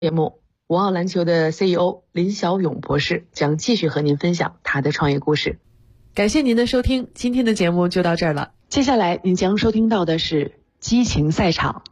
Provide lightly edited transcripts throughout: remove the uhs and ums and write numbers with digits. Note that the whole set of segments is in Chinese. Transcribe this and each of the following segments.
节目，我奥篮球的 CEO 林小勇博士将继续和您分享他的创业故事。感谢您的收听，今天的节目就到这儿了。接下来您将收听到的是激情赛场。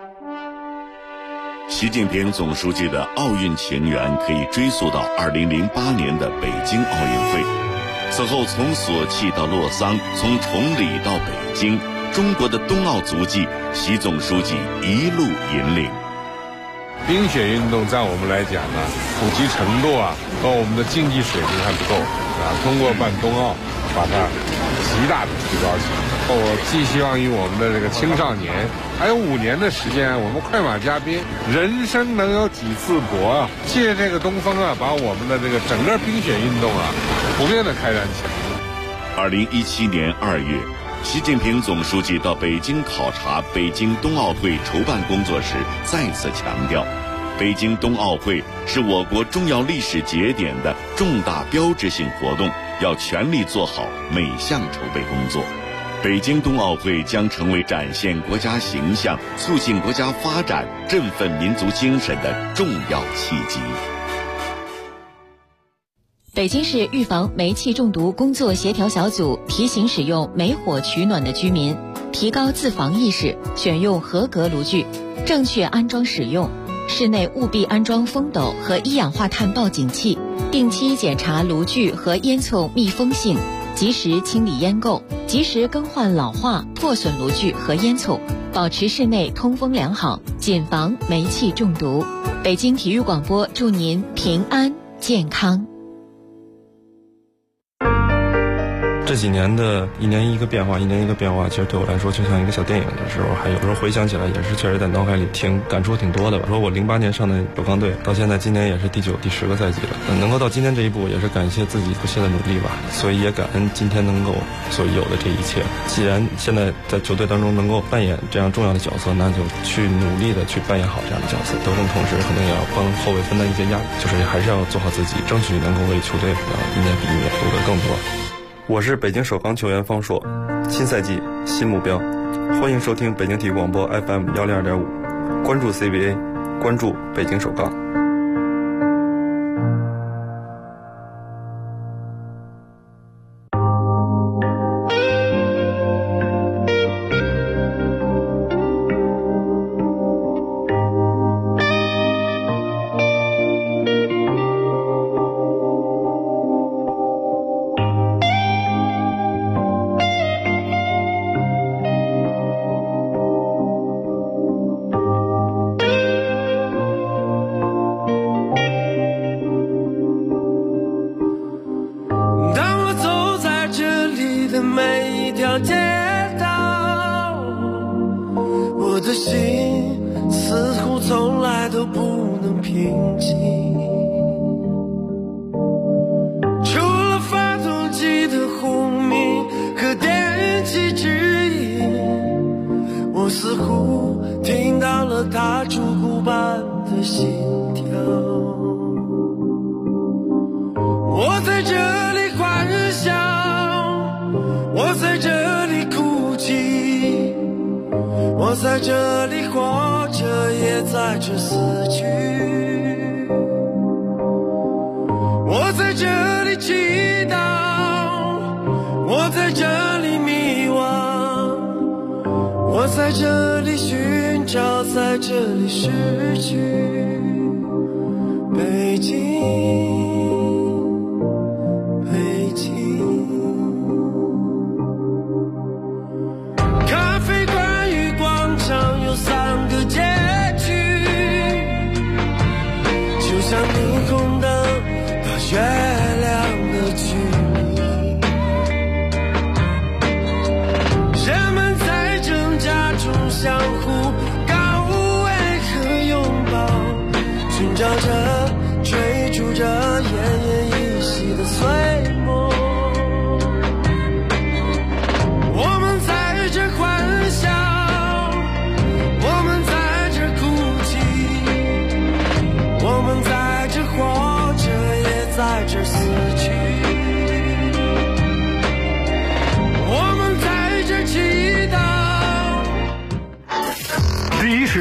习近平总书记的奥运情缘可以追溯到2008年的北京奥运会。此后从索契到洛桑，从崇礼到北京，中国的冬奥足迹，习总书记一路引领。 冰雪运动在我们来讲呢，普及程度和我们的竞技水平还不够通过办冬奥把它极大的提高起来。我寄希望于我们的这个青少年，还有5年的时间，我们快马加鞭，人生能有几次搏借这个东风把我们的这个整个冰雪运动普遍的开展起来。 2017年2月，习近平总书记到北京考察北京冬奥会筹办工作时，再次强调，北京冬奥会是我国重要历史节点的重大标志性活动，要全力做好每项筹备工作。北京冬奥会将成为展现国家形象、促进国家发展、振奋民族精神的重要契机。 北京市预防煤气中毒工作协调小组提醒使用煤火取暖的居民提高自防意识，选用合格炉具，正确安装使用。室内务必安装风斗和一氧化碳报警器，定期检查炉具和烟囱密封性，及时清理烟垢，及时更换老化、破损炉具和烟囱，保持室内通风良好，谨防煤气中毒。北京体育广播祝您平安健康。 这几年的一年一个变化，其实对我来说就像一个小电影的时候，还有时候回想起来也是确实在脑海里感触挺多的吧。说我08年上的首钢队，到现在今年也是第9、第10个赛季了，能够到今天这一步，也是感谢自己不懈的努力吧。所以也感恩今天能够所有的这一切。既然现在在球队当中能够扮演这样重要的角色，那就去努力的去扮演好这样的角色。得分同时肯定也要帮后卫分担一些压力，就是还是要做好自己，争取能够为球队一年比一年夺得更多。我是北京首钢球员方硕，新赛季新目标，欢迎收听北京体育广播 FM102.5，关注 CBA， 关注北京首钢。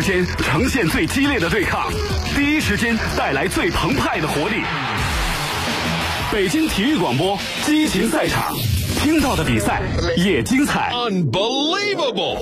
间呈现最激烈的对抗，第一时间带来最澎湃的活力。北京体育广播激情赛场，听到的比赛也精彩。 Unbelievable！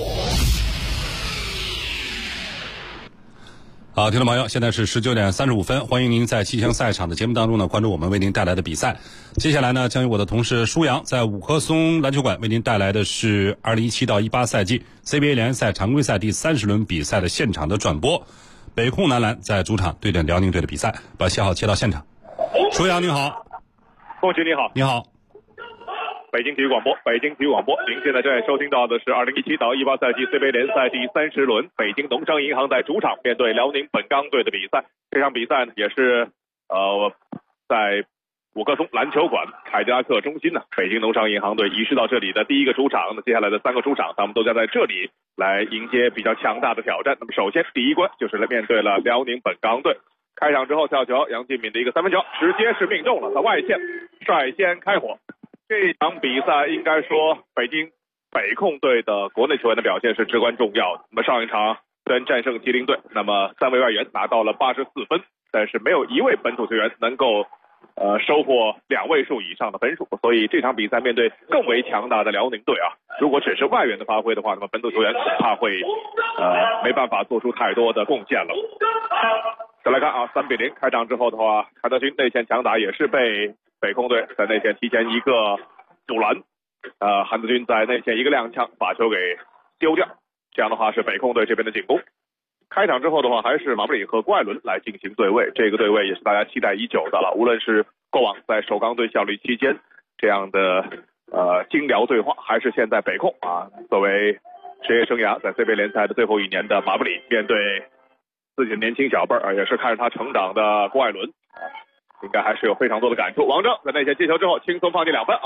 好，听众朋友，现在是19点35分，欢迎您在气象赛场的节目当中呢，关注我们为您带来的比赛。接下来呢，将由我的同事舒阳在五棵松篮球馆为您带来的是2017到18赛季 CBA 联赛常规赛第30轮比赛的现场的转播。北控男篮在主场对阵辽宁队的比赛，把信号切到现场。舒阳你好。 孟局你好。 你好。 北京体育广播，您现在正在收听到的是2017到18赛季 CBA 联赛第30轮，北京农商银行在主场面对辽宁本钢队的比赛。这场比赛呢，也是在五棵松篮球馆凯迪拉克中心呢，北京农商银行队移师到这里的第一个主场。那接下来的3个主场，他们都将在这里来迎接比较强大的挑战。那么首先第一关就是面对了辽宁本钢队。开场之后跳球，杨敬敏的一个3分球直接是命中了，他外线率先开火。这场比赛应该说北京北控队的国内球员的表现是至关重要的。那么上一场虽然战胜吉林队，那么3位外援拿到了84分，但是没有一位本土球员能够收获2位数以上的分数，所以这场比赛面对更为强大的辽宁队啊，如果只是外援的发挥的话，那么本土球员恐怕会没办法做出太多的贡献了。再来看啊，3-0开场之后的话，韩德君内线强打也是被北控队在内线提前一个阻拦，韩德君在内线一个踉跄把球给丢掉，这样的话是北控队这边的进攻。开场之后的话，还是马布里和郭艾伦来进行对位，这个对位也是大家期待已久的了。无论是过往在首钢队效力期间这样的精疗对话，还是现在北控啊作为职业生涯在 CBA 联赛的最后一年的马布里，面对自己的年轻小辈也是看着他成长的郭艾伦，应该还是有非常多的感触。王铮在内线接球之后轻松放进2分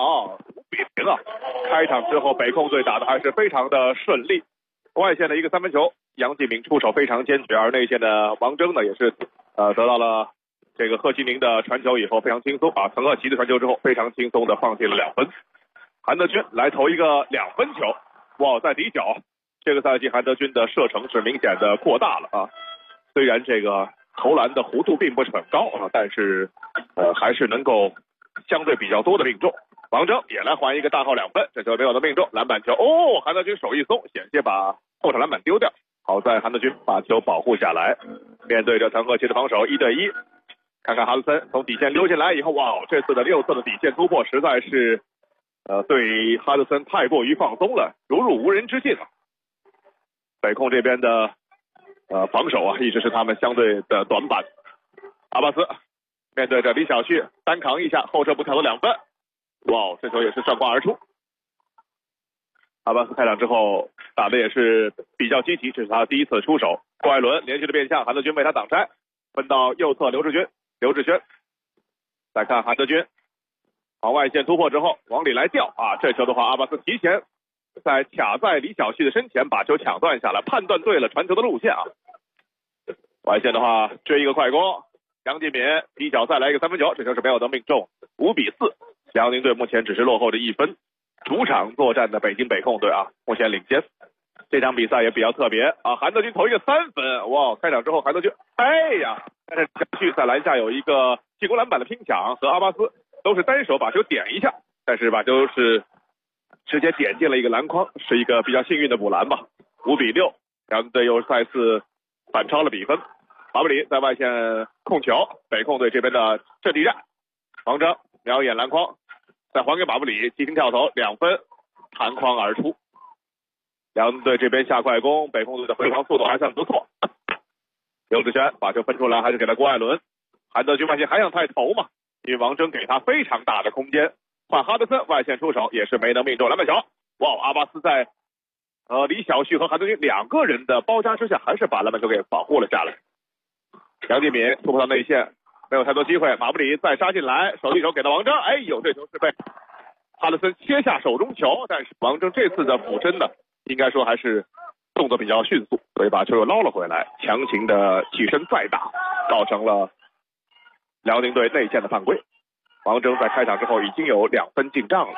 5-0啊！开场之后北控队打的还是非常的顺利，外线的一个3分球，杨敬敏出手非常坚决，而内线的王铮呢也是得到了这个贺其宁的传球以后非常轻松啊，陈鹤奇的传球之后非常轻松的放进了2分。韩德君来投一个2分球，哇，在底角，这个赛季韩德君的射程是明显的扩大了啊。虽然这个投篮的弧度并不是很高啊，但是还是能够相对比较多的命中。王铮也来还一个大号2分，这球没有的命中，篮板球韩德君手一松，险些把后场篮板丢掉，好在韩德君把球保护下来。面对着陈鹤奇的防守1对1，看看哈德森从底线溜进来以后，哇，这次的6次的底线突破实在是对哈德森太过于放松了，如入无人之境啊。北控这边的防守啊，一直是他们相对的短板。阿巴斯面对着李晓旭单扛一下，后撤步跳投2分，哇，这球也是转挂而出。阿巴斯开场之后打的也是比较积极，这是他第一次出手。郭艾伦连续的变向，韩德君为他挡拆，分到右侧刘志轩，再看韩德君往外线突破之后往里来吊啊，这球的话阿巴斯提前在卡在李晓旭的身前把球抢断下来，判断对了传球的路线啊。外线的话追一个快攻，杨敬敏底角再来一个3分球，这球是没有能命中，5-4。辽宁队目前只是落后着1分，主场作战的北京北控队啊目前领先。这场比赛也比较特别啊，韩德君投一个3分，哇，开场之后韩德君但是小旭在篮下有一个进攻篮板的拼抢，和阿巴斯都是单手把球点一下，但是把球是直接点进了一个篮筐，是一个比较幸运的补篮吧。5-6，辽宁队又再次反超了比分。马布里在外线控球，北控队这边的阵地战，王铮瞄眼篮筐，再还给马布里，急停跳投2分，弹框而出。辽宁队这边下快攻，北控队的回防速度还算不错。刘志轩把球分出来，还是给了郭艾伦。韩德君外线还想太投嘛，因为王铮给他非常大的空间。换哈德森外线出手也是没能命中篮板球。哇，阿巴斯在李晓旭和韩德君2个人的包夹之下，还是把篮板球给保护了下来。杨敬敏突破到内线，没有太多机会，马布里再杀进来，手递手给到王铮，这球是被哈德森切下手中球，但是王铮这次的俯身呢，应该说还是动作比较迅速，所以把球又捞了回来，强行的起身再打，造成了辽宁队内线的犯规。王铮在开场之后已经有2分进账了，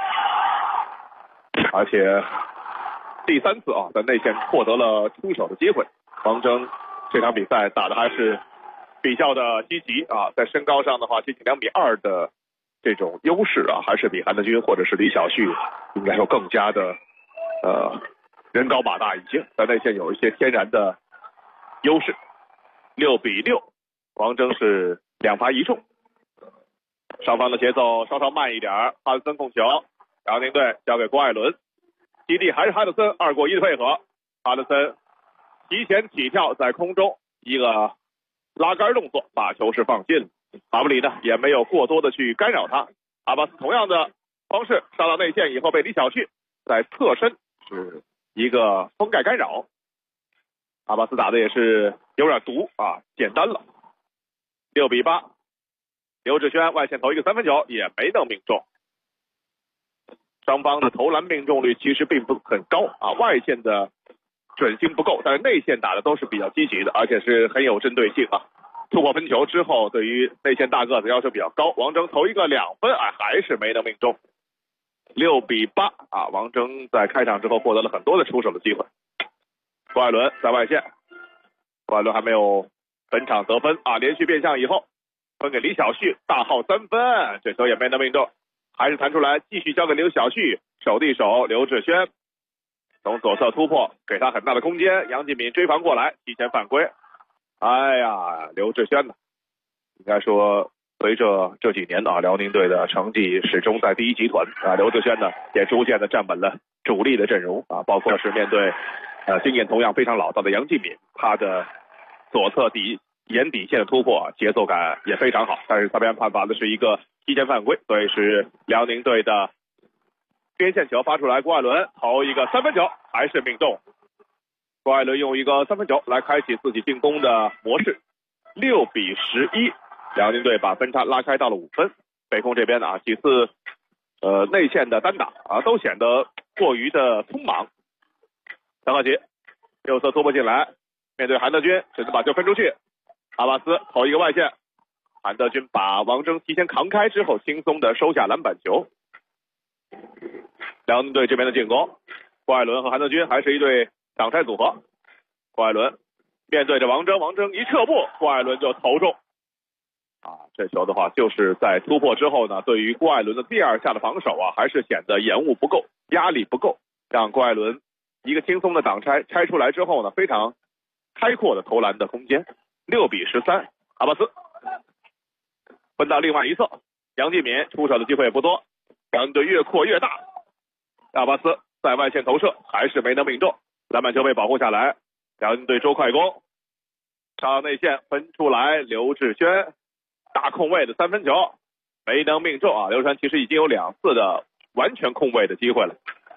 而且第3次在内线获得了出手的机会。王铮这场比赛打的还是比较的积极啊，在身高上的话，接近2.2米的这种优势啊，还是比韩德君或者是李晓旭应该说更加的人高马大一些，在内线有一些天然的优势。6-6，王铮是2罚1中。双方的节奏稍稍慢一点，哈德森控球，辽宁队交给郭艾伦，基地还是哈德森2过1的配合，哈德森提前起跳在空中一个拉杆动作，把球是放进了。马布里呢也没有过多的去干扰他，阿巴斯同样的方式上到内线以后被李晓旭在侧身是一个封盖干扰，阿巴斯打的也是有点毒啊，简单了。6-8，刘志轩外线投一个3分球也没能命中。双方的投篮命中率其实并不很高啊，外线的准星不够，但是内线打的都是比较积极的，而且是很有针对性啊。突破分球之后，对于内线大个子要求比较高，王铮投一个2分，还是没能命中。6-8啊，王铮在开场之后获得了很多的出手的机会。郭艾伦在外线，郭艾伦还没有本场得分啊，连续变向以后分给李晓旭，大号3分，这球也没能命中，还是弹出来继续交给刘晓旭，手递手，刘志轩从左侧突破，给他很大的空间，杨继敏追防过来，提前犯规。哎呀，刘志轩呢，应该说随着这几年啊，辽宁队的成绩始终在第一集团啊，刘志轩呢也逐渐的站稳了主力的阵容啊，包括是面对经验同样非常老道的杨继敏，他的左侧沿底线的突破节奏感也非常好，但是裁判判罚的是一个提前犯规，所以是辽宁队的边线球发出来，郭艾伦投一个3分球还是命中。郭艾伦用一个3分球来开启自己进攻的模式。6-11，辽宁队把分差拉开到了5分。北控这边啊，几次内线的单打啊都显得过于的匆忙。张浩杰右侧突破进来，面对韩德君，只能把球分出去。阿巴斯投一个外线，韩德君把王铮提前扛开之后，轻松的收下篮板球。辽宁队这边的进攻，郭艾伦和韩德君还是一对挡拆组合。郭艾伦面对着王铮，王铮一撤步，郭艾伦就投中。这球的话，就是在突破之后呢，对于郭艾伦的第2下的防守啊，还是显得延误不够，压力不够，让郭艾伦一个轻松的挡拆出来之后呢，非常开阔的投篮的空间。6-13，阿巴斯分到另外一侧，杨继敏出手的机会也不多，辽宁队越扩越大，阿巴斯在外线投射还是没能命中，篮板球被保护下来，辽宁队周快攻上内线分出来，刘志轩大空位的3分球没能命中啊，刘传其实已经有2次的完全空位的机会了。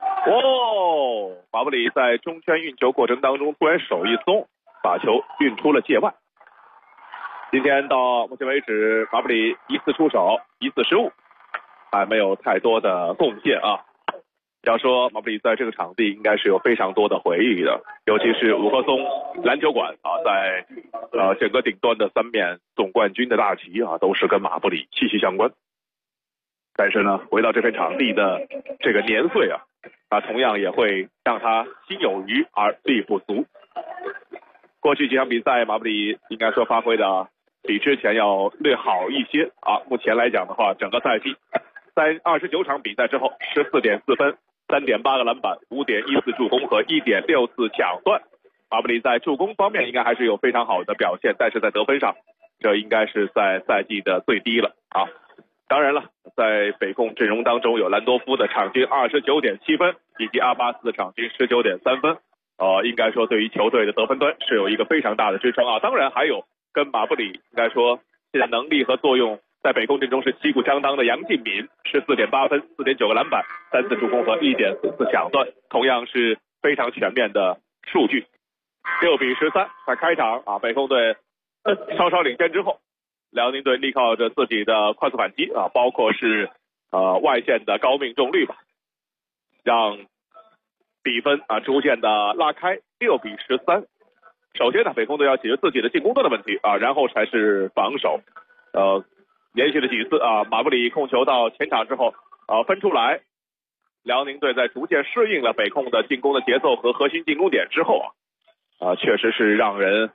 马布里在中圈运球过程当中突然手一松，把球运出了界外。今天到目前为止，马布里1次出手1次失误，还没有太多的贡献啊。要说马布里在这个场地应该是有非常多的回忆的，尤其是五棵松篮球馆啊，在整个顶端的3面总冠军的大旗啊，都是跟马布里息息相关。但是呢，回到这片场地的这个年岁啊，同样也会让他心有余而力不足。过去几场比赛，马布里应该说发挥的比之前要略好一些啊。目前来讲的话，整个赛季在29场比赛之后，14.4分，3.8个篮板，5.14助攻和1.6次抢断。马布里在助攻方面应该还是有非常好的表现，但是在得分上，这应该是在赛季的最低了啊。当然了，在北控阵容当中有兰多夫的场均29.7分，以及阿巴斯的场均19.3分。应该说对于球队的得分端是有一个非常大的支撑啊。当然还有跟马布里应该说现在能力和作用在北控阵中是旗鼓相当的杨敬敏，14.8分，4.9个篮板，3次助攻和1.4次抢断，同样是非常全面的数据。6-13，在开场啊，北控队稍稍领先之后，辽宁队依靠着自己的快速反击啊，包括是外线的高命中率吧，让比分啊逐渐的拉开，6-13。首先呢，北控队要解决自己的进攻端的问题啊，然后才是防守。连续的几次啊，马布里控球到前场之后分出来，辽宁队在逐渐适应了北控的进攻的节奏和核心进攻点之后确实是让人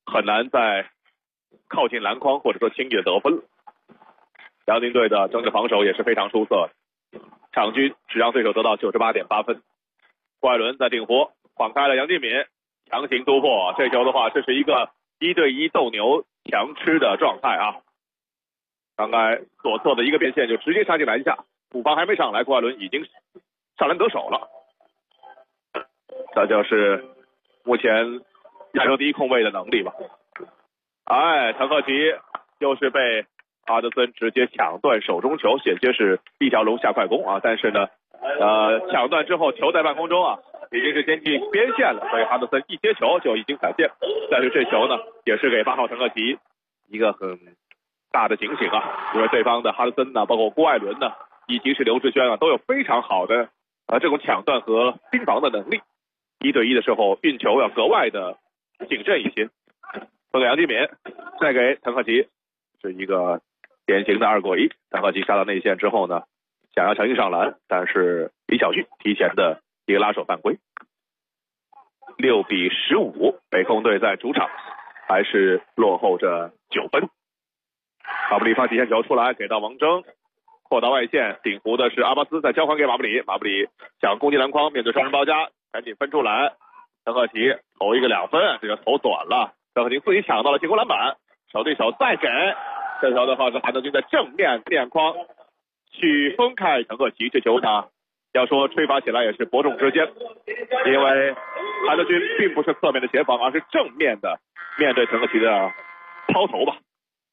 很难再靠近篮筐或者说轻易的得分了。辽宁队的整体防守也是非常出色的，场均只让对手得到98.8分。郭艾伦在顶弧晃开了杨敬敏，强行突破，这球的话这是一个1对1斗牛强吃的状态啊！刚才左侧的一个变线就直接杀进篮下，补防还没上来，郭艾伦已经上篮得手了。这就是目前亚洲第一控卫的能力吧。陈赫奇又是被阿德森直接抢断手中球，险些是一条龙下快攻啊！但是呢，抢断之后球在半空中啊，已经是接近边线了，所以哈德森一接球就已经踩线。但是这球呢，也是给8号陈赫奇一个很大的警醒啊，因为对方的哈德森呢，包括郭艾伦呢，以及是刘志轩啊，都有非常好的这种抢断和盯防的能力。1对1的时候运球要格外的谨慎一些。送给杨敬敏，再给陈赫奇，是一个典型的2过1。陈赫奇杀到内线之后呢，想要强行上篮，但是李晓旭提前的一个拉手犯规。6比15，北控队在主场还是落后着9分。马布里发底线球出来，给到王铮，扩到外线，顶弧的是阿巴斯，再交还给马布里，马布里想攻击篮筐，面对双人包夹，赶紧分出来。陈赫奇投一个2分，这个投短了，陈赫奇自己抢到了进攻篮板，手对手再给，这球的话是韩德君在正面面框去分开陈赫奇，这球呢要说吹罚起来也是伯仲之间，因为韩德君并不是侧面的协防，而是正面的面对陈赫奇的抛投吧。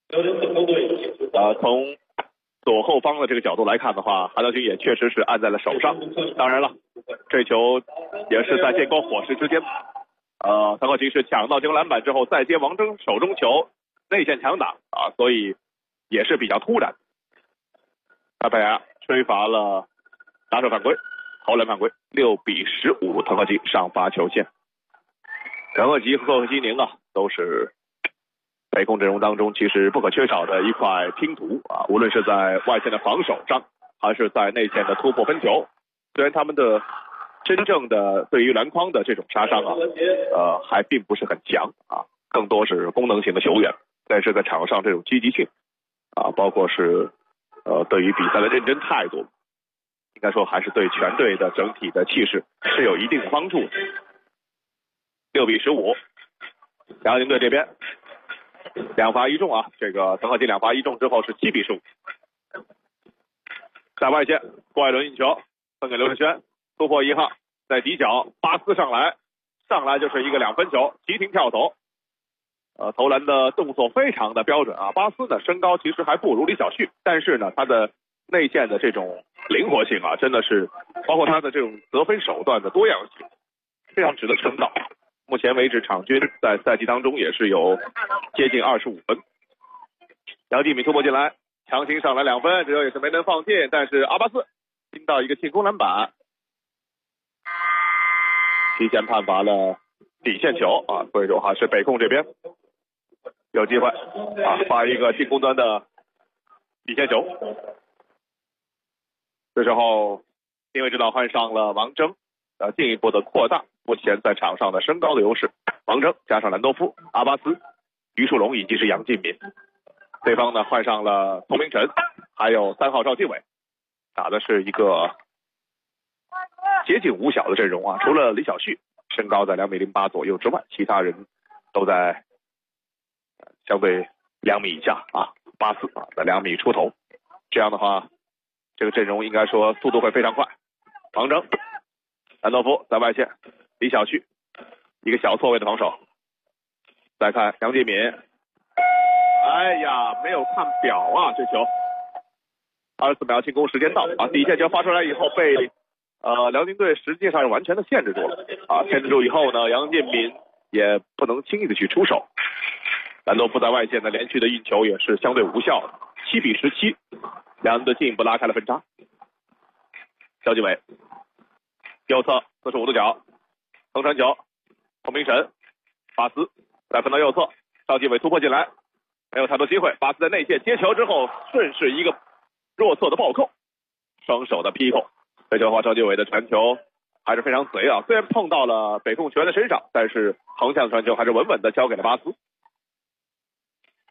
从左后方的这个角度来看的话，韩德君也确实是按在了手上。当然了，这球也是在电光火石之间。陈赫奇是抢到进攻篮板之后，再接王铮手中球，内线强打啊，所以也是比较突然。阿贝亚吹罚了打手犯规，投篮犯规，6比15，陈赫奇上罚球线。陈赫奇和贺西宁啊，都是北控阵容当中其实不可缺少的一块拼图啊，无论是在外线的防守上，还是在内线的突破分球。虽然他们的真正的对于篮筐的这种杀伤啊，还并不是很强啊，更多是功能型的球员，但是在场上这种积极性啊，包括是对于比赛的认真态度，应该说还是对全队的整体的气势是有一定帮助的。6比15，辽宁队这边2罚1中啊，这个陈赫奇2罚1中之后是7比15。在外线，郭艾伦运球分给刘志轩，突破1号，在底角巴斯上来就是一个2分球，急停跳投。投篮的动作非常的标准啊。巴斯呢身高其实还不如李晓旭，但是呢他的内线的这种灵活性啊，真的是包括他的这种得分手段的多样性，非常值得称道。目前为止场均在赛季当中也是有接近25分。杨继敏突破进来，强行上来2分，这球也是没能放进，但是阿巴斯听到一个进攻篮板，提前判罚了底线球啊，所以说还是北控这边有机会啊发一个进攻端的底线球。这时候因为指导换上了王铮，进一步的扩大目前在场上的身高的优势。王铮加上兰多夫、阿巴斯、于树龙以及是杨敬敏，对方呢换上了童明晨，还有3号赵继伟，打的是一个接近五小的阵容啊，除了李晓旭身高在2.08米左右之外，其他人都在相对2米以下啊，巴斯啊在2米出头，这样的话这个阵容应该说速度会非常快。王铮、兰多夫在外线，李晓旭一个小错位的防守。再看杨继敏，哎呀没有看表啊，这球24秒进攻时间到啊，底线球发出来以后被辽宁队实际上是完全的限制住了啊，限制住以后呢，杨建民也不能轻易的去出手。兰多夫在外线的连续的运球也是相对无效的，7比17，两人队进一步拉开了分差。肖继伟右侧45度角横传球，孔明神、巴斯再分到右侧，肖继伟突破进来，没有太多机会，巴斯在内线接球之后顺势一个弱侧的暴扣，双手的劈扣。这球的话，赵继伟的传球还是非常贼啊，虽然碰到了北控球员的身上，但是横向传球还是稳稳的交给了巴斯。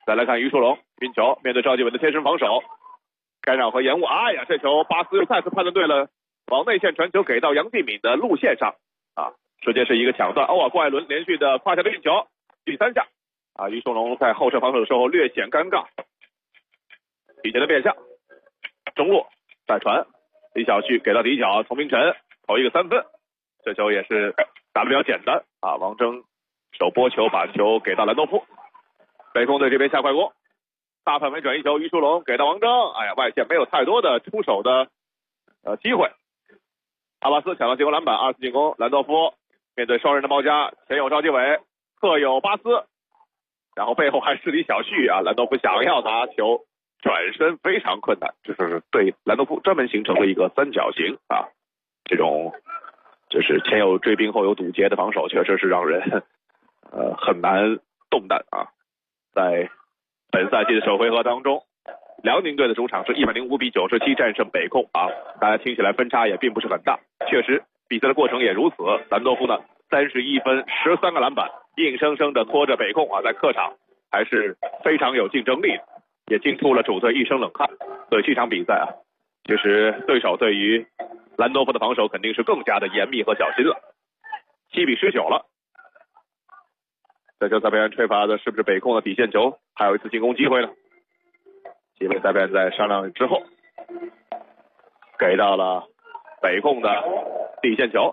再来看于树龙运球，面对赵继伟的贴身防守，干扰和延误。哎呀，这球巴斯又再次判断对了，往内线传球给到杨继敏的路线上啊，直接是一个抢断。郭艾伦连续的胯下的运球，第3下啊，于树龙在后撤防守的时候略显尴尬，底线的变向，中路再传，李晓旭给到底角，丛明晨投一个3分，这球也是打得比较简单啊。王铮手拨球把球给到兰多夫，北控队这边下快攻，大范围转移球，于树龙给到王铮，哎呀，外线没有太多的出手的机会。阿巴斯抢到进攻篮板，2次进攻，兰多夫面对双人的包夹，前有赵继伟，后有巴斯，然后背后还是李晓旭啊，兰多夫想要拿球转身非常困难，这是对兰多夫专门形成了一个三角形啊，这种就是前有追兵后有堵截的防守，确实是让人很难动弹啊。在本赛季的首回合当中，辽宁队的主场是105比97战胜北控啊，大家听起来分差也并不是很大，确实比赛的过程也如此。兰多夫呢31分13个篮板，硬生生的拖着北控啊，在客场还是非常有竞争力的，也惊出了主队一身冷汗。所以这场比赛啊，其实对手对于兰多夫的防守肯定是更加的严密和小心了。7比19了。这球裁判吹罚的是不是北控的底线球？还有一次进攻机会呢。几位裁判在商量之后，给到了北控的底线球。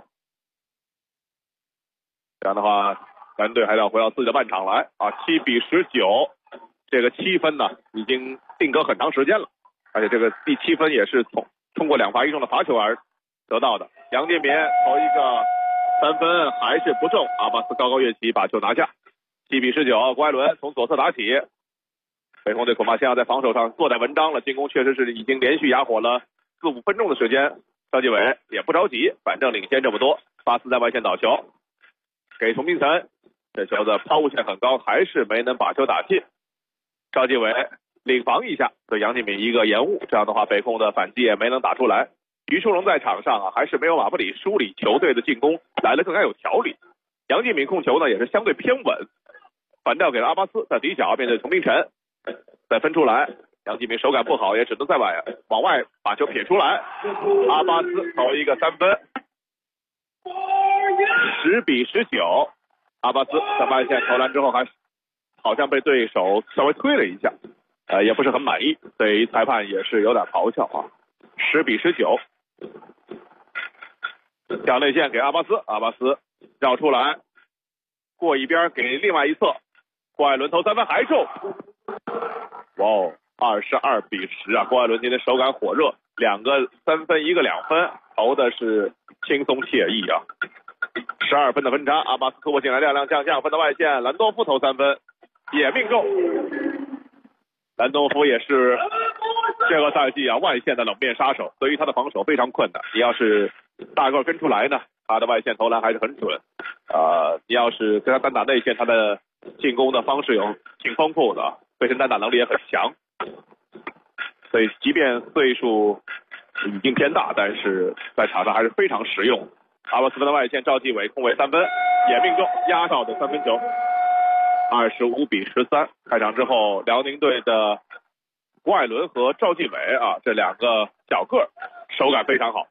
这样的话，蓝队还要回到自己的半场来啊！7比19，这个7分呢已经定格很长时间了，而且这个第7分也是通过2罚1中的罚球而得到的。杨建民投一个3分还是不中，阿巴斯高高跃起把球拿下。7比19，郭艾伦从左侧打起，北控队恐怕现在在防守上做点文章了，进攻确实是已经连续哑火了4-5分钟的时间。赵继伟也不着急，反正领先这么多。巴斯在外线倒球，给丛明晨，这球的抛物线很高，还是没能把球打进。赵继伟领防一下，对杨继敏一个延误，这样的话北控的反击也没能打出来。于树龙在场上啊，还是没有马布里梳理球队的进攻来得更加有条理。杨继敏控球呢也是相对偏稳，反掉给了阿巴斯，在底角面对丛明晨，再分出来，杨继敏手感不好，也只能往外把球撇出来。阿巴斯投一个3分，10比19。阿巴斯在外线投篮之后，还好像被对手稍微推了一下，也不是很满意，对于裁判也是有点咆哮啊。10比19，挑内线给阿巴斯，阿巴斯绕出来，过一边给另外一侧，郭艾伦投3分还中。哇哦，22比10啊！郭艾伦今天手感火热，2个3分，1个2分，投的是轻松惬意啊。12分的分差，阿巴斯突破进来，亮亮将将分到外线，兰多夫投3分也命中。兰多夫也是这个赛季啊外线的冷面杀手，对于他的防守非常困难。你要是大个跟出来呢，他的外线投篮还是很准。你要是跟他单打内线，他的进攻的方式挺丰富的，背身单打能力也很强。所以即便岁数已经偏大，但是在场上还是非常实用。阿巴斯分的外线，赵继伟空位3分也命中，压哨的3分球。25比13。开场之后，辽宁队的郭艾伦和赵继伟啊，这2个小个手感非常好。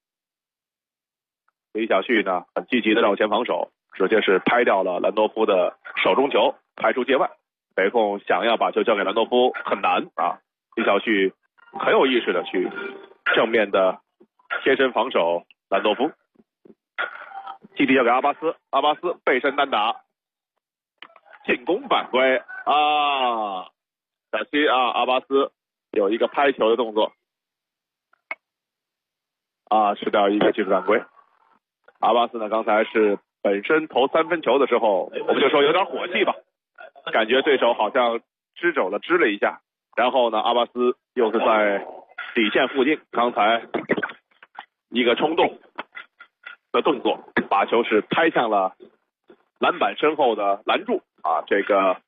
李晓旭呢很积极的绕前防守，直接是拍掉了兰多夫的手中球，拍出界外。北控想要把球交给兰多夫很难啊，李晓旭很有意识的去正面的贴身防守兰多夫。基地交给阿巴斯，阿巴斯背身单打，进攻犯规啊！可惜啊，阿巴斯有一个拍球的动作啊，吃掉一个技术犯规。阿巴斯呢，刚才是本身投3分球的时候，我们就说有点火气吧，感觉对手好像支肘了支了一下，然后呢，阿巴斯又是在底线附近，刚才一个冲动的动作，把球是拍向了篮板身后的拦柱啊！这个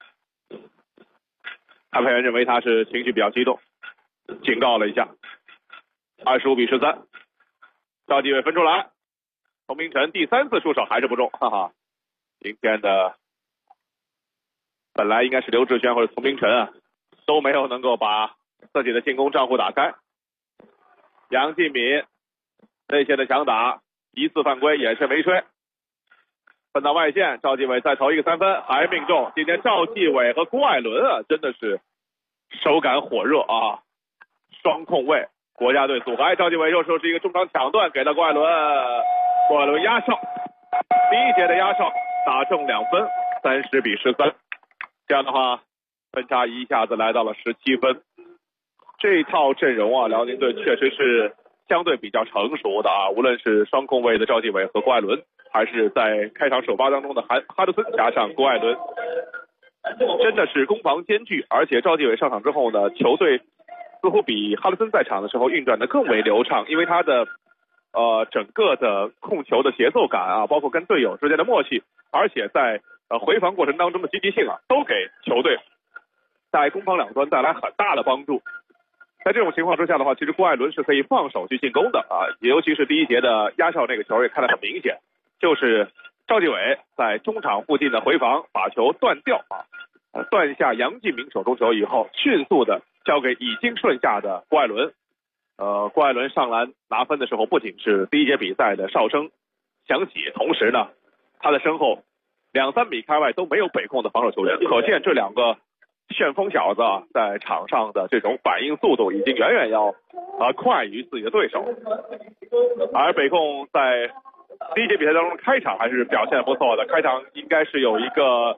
裁判员认为他是情绪比较激动，警告了一下。25比13，赵继伟分出来，丛明晨第3次出手还是不中，哈哈！今天的本来应该是刘志轩或者丛明晨啊，都没有能够把自己的进攻账户打开。杨继敏内线的强打，疑似犯规也是没吹。分到外线，赵继伟再投一个3分，还命中。今天赵继伟和郭艾伦啊，真的是手感火热啊，双控卫，国家队组合。赵继伟又是一个中场抢断，给到郭艾伦，郭艾伦压哨，第一节的压哨打中2分，30-13。这样的话，分差一下子来到了17分。这套阵容啊，辽宁队确实是相对比较成熟的啊，无论是双控卫的赵继伟和郭艾伦，还是在开场首发当中的哈德森加上郭艾伦，真的是攻防兼具。而且赵继伟上场之后呢，球队似乎比哈德森在场的时候运转的更为流畅，因为他的整个的控球的节奏感啊，包括跟队友之间的默契，而且在回防过程当中的积极性啊，都给球队在攻防两端带来很大的帮助。在这种情况之下的话，其实郭艾伦是可以放手去进攻的啊，尤其是第一节的压哨那个球也看得很明显，就是赵继伟在中场附近的回防把球断掉啊，断下杨继明手中球以后，迅速的交给已经顺下的郭艾伦。郭艾伦上篮拿分的时候，不仅是第一节比赛的哨声响起，同时呢，他的身后2-3米开外都没有北控的防守球员，可见这两个旋风小子啊，在场上的这种反应速度已经远远要快于自己的对手。而北控在第一节比赛当中开场还是表现不错的，开场应该是有一个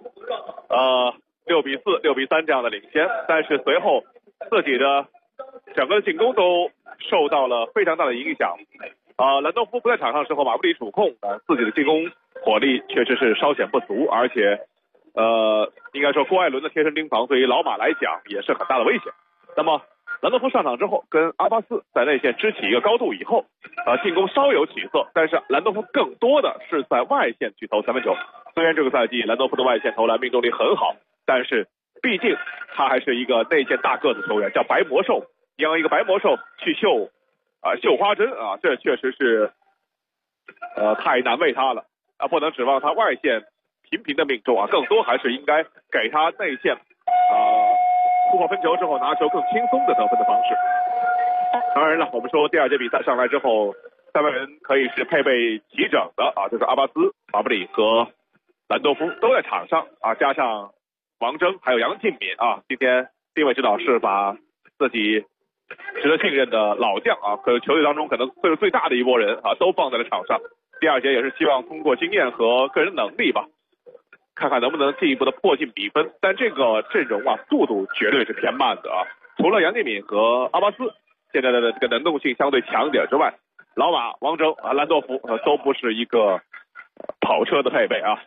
6-4、6-3这样的领先，但是随后自己的整个进攻都受到了非常大的影响。兰多夫不在场上的时候，马布里主控自己的进攻火力确实是稍显不足，而且应该说郭艾伦的贴身盯防对于老马来讲也是很大的威胁。那么兰多夫上场之后，跟阿巴斯在内线支起一个高度以后，进攻稍有起色，但是兰多夫更多的是在外线去投3分球。虽然这个赛季兰多夫的外线投篮命中率很好，但是毕竟他还是一个内线大个子球员，叫白魔兽，让一个白魔兽去绣花针啊，这确实是太难为他了啊，不能指望他外线频频的命中啊，更多还是应该给他内线突破分球之后拿球更轻松的得分的方式。当然了，我们说第二节比赛上来之后，3位人可以是配备齐整的啊，就是阿巴斯、马布里和兰多夫都在场上啊，加上王铮还有杨敬敏啊，今天定位指导是把自己值得信任的老将啊，可球队当中可能岁数最大的一波人啊，都放在了场上。第二节也是希望通过经验和个人能力吧，看看能不能进一步的迫近比分。但这个阵容啊，速度绝对是偏慢的啊，除了杨敬敏和阿巴斯现在的这个能动性相对强一点之外，老马、王铮啊、兰多夫都不是一个跑车的配备啊。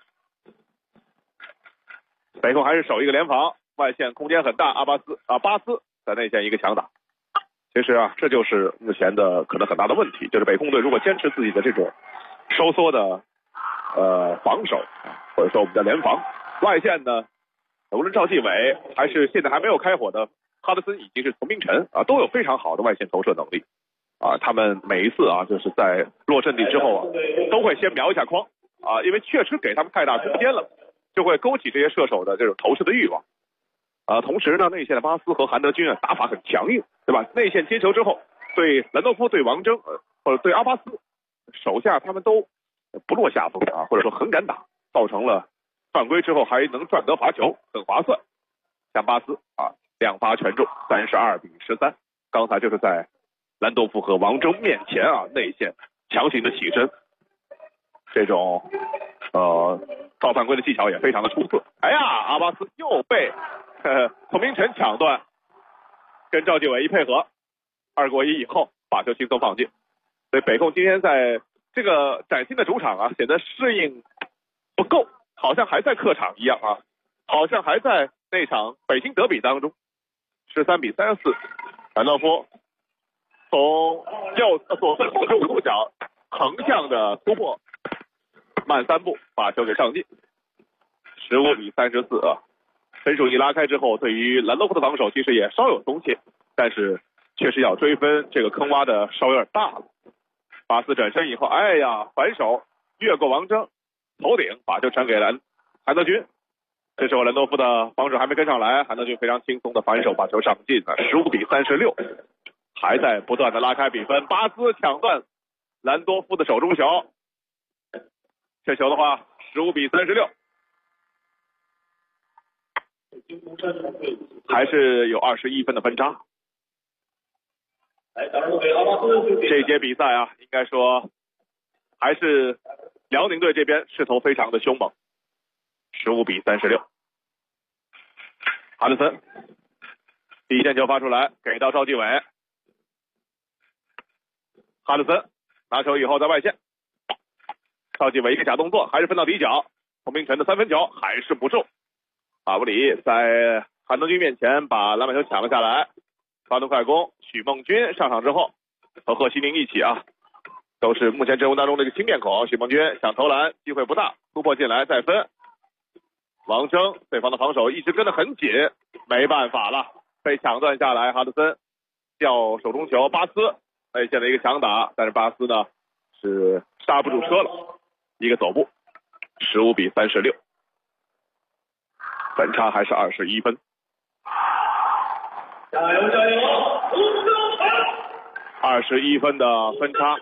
北控还是守一个联防，外线空间很大，巴斯在内线一个强打。其实啊，这就是目前的可能很大的问题，就是北控队如果坚持自己的这种收缩的防守，或者说我们的联防，外线呢，无论赵继伟还是现在还没有开火的哈德森以及是丛明晨啊，都有非常好的外线投射能力啊。他们每一次啊，就是在落阵地之后啊，都会先瞄一下框啊，因为确实给他们太大空间了，就会勾起这些射手的这种投射的欲望。同时呢，内线的巴斯和韩德君啊，打法很强硬，对吧？内线接球之后，对兰多夫、对王铮或者对阿巴斯手下，他们都不落下风啊，或者说很敢打，造成了犯规之后还能赚得罚球，很划算。像巴斯啊，2罚全中，32-13。刚才就是在兰多夫和王铮面前啊，内线强行的起身，这种造犯规的技巧也非常的出色。哎呀，阿巴斯又被丛明晨抢断，跟赵继伟一配合，2过1以后把球轻松放进。所以北控今天在这个崭新的主场啊，显得适应不够，好像还在客场一样啊，好像还在那场北京德比当中。13-34，兰多夫从左侧45度角横向的突破，慢3步把球给上进。15-34啊，分数一拉开之后，对于兰多夫的防守其实也稍有松懈，但是确实要追分，这个坑挖的稍有点大了。巴斯转身以后，哎呀，反手越过王铮，头顶把球传给韩德君。 这时候兰多夫的防守还没跟上来，韩德君非常轻松的反手把球上进了，15-36，还在不断的拉开比分。巴斯抢断兰多夫的手中球，这球的话15-36，还是有21分的分差。这节比赛啊，应该说还是辽宁队这边势头非常的凶猛。15-36，哈德森第一件球发出来，给到赵继伟，哈德森拿球以后在外线，赵继伟一个假动作，还是分到底角，彭明晨的3分球还是不中，马布里在韩德君面前把篮板球抢了下来，发动快攻，许梦军上场之后和贺西宁一起啊，都是目前阵容当中的一个新面孔。许梦军想投篮，机会不大，突破进来再分。王铮对方的防守一直跟得很紧，没办法了，被抢断下来。哈德森掉手中球，巴斯内线的一个强打，但是巴斯呢是刹不住车了，一个走步。15-36，分差还是21分。加油加油！21分的分差。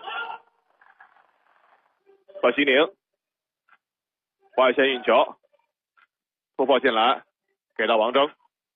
贺西宁外线运球，突破进来，给到王铮，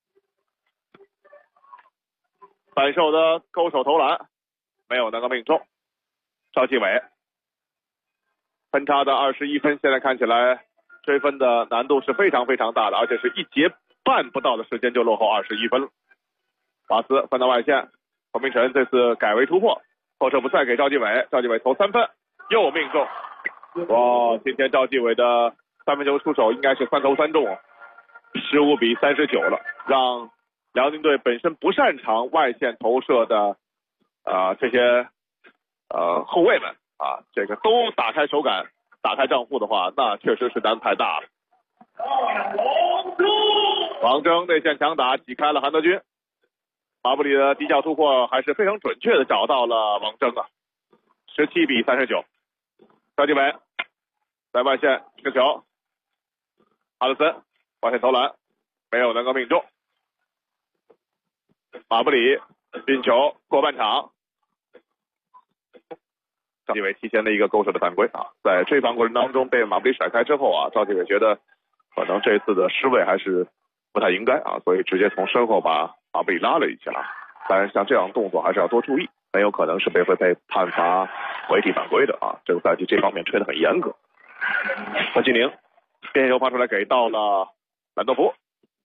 反手的勾手投篮，没有能够命中。赵继伟，分差的21分，现在看起来追分的难度是非常非常大的，而且是1节半不到的时间就落后21分了。巴斯分到外线，彭明晨这次改为突破，后撤步再给赵继伟，赵继伟投3分，又命中。哇，今天赵继伟的3分球出手应该是3投3中，15-39了，让辽宁队本身不擅长外线投射的这些后卫们啊，这个都打开手感，打开账户的话，那确实是难度太大了。王铮内线强打挤开了韩德君，马布里的底角突破还是非常准确的找到了王铮啊。17-39，赵继伟在外线持球，哈德森外线投篮没有能够命中，马布里运球过半场，赵继伟提前的一个勾手的犯规啊，在追防过程当中被马布里甩开之后啊，赵继伟觉得可能这次的失位还是不太应该啊，所以直接从身后把马布里拉了一下。当然像这样动作还是要多注意，很有可能是会被判罚违体犯规的啊，这个赛季这方面吹得很严格。何继宁边线球发出来给到了兰多夫，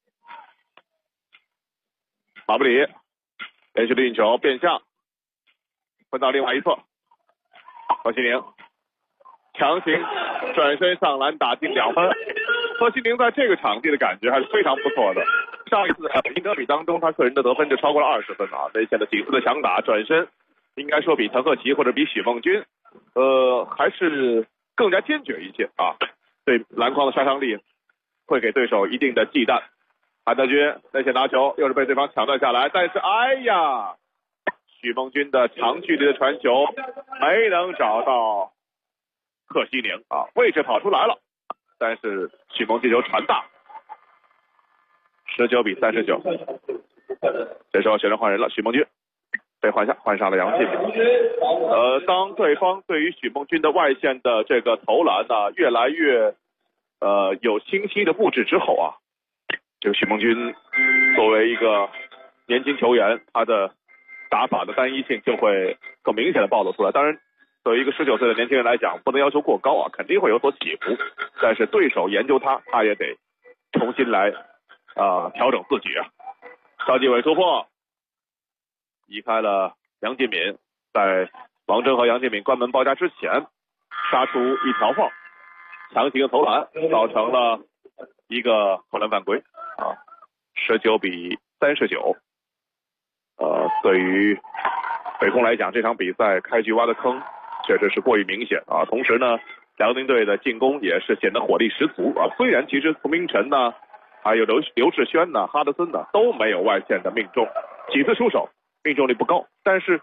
马布里连续的运球变向分到另外一侧，何继宁强行转身上篮打进2分。何继宁在这个场地的感觉还是非常不错的，上一次北京德比当中他个人的得分就超过了20分啊，内线的顶次的强打转身应该说比陈赫奇或者比许梦军还是更加坚决一些啊，对篮筐的杀伤力会给对手一定的忌惮。韩德君内线拿球又是被对方抢断下来，但是哎呀，许梦军的长距离的传球没能找到贺西宁啊，位置跑出来了，但是许梦这球传大。19-39，这时候学生换人了，许梦军被换上了杨继敏。当对方对于许梦军的外线的这个投篮呢越来越有清晰的布置之后啊，这个许梦军作为一个年轻球员，他的打法的单一性就会更明显的暴露出来。当然作为一个19岁的年轻人来讲，不能要求过高啊，肯定会有所起伏，但是对手研究他也得重新来调整自己啊。赵继伟突破移开了杨继敏，在王铮和杨继敏关门包夹之前杀出一条缝，强行投篮，造成了一个投篮犯规啊。19-39，对于北控来讲，这场比赛开局挖的坑确实是过于明显啊。同时呢，辽宁队的进攻也是显得火力十足啊。虽然其实彭明晨呢，还有刘志轩呢、哈德森呢都没有外线的命中，几次出手命中率不高，但是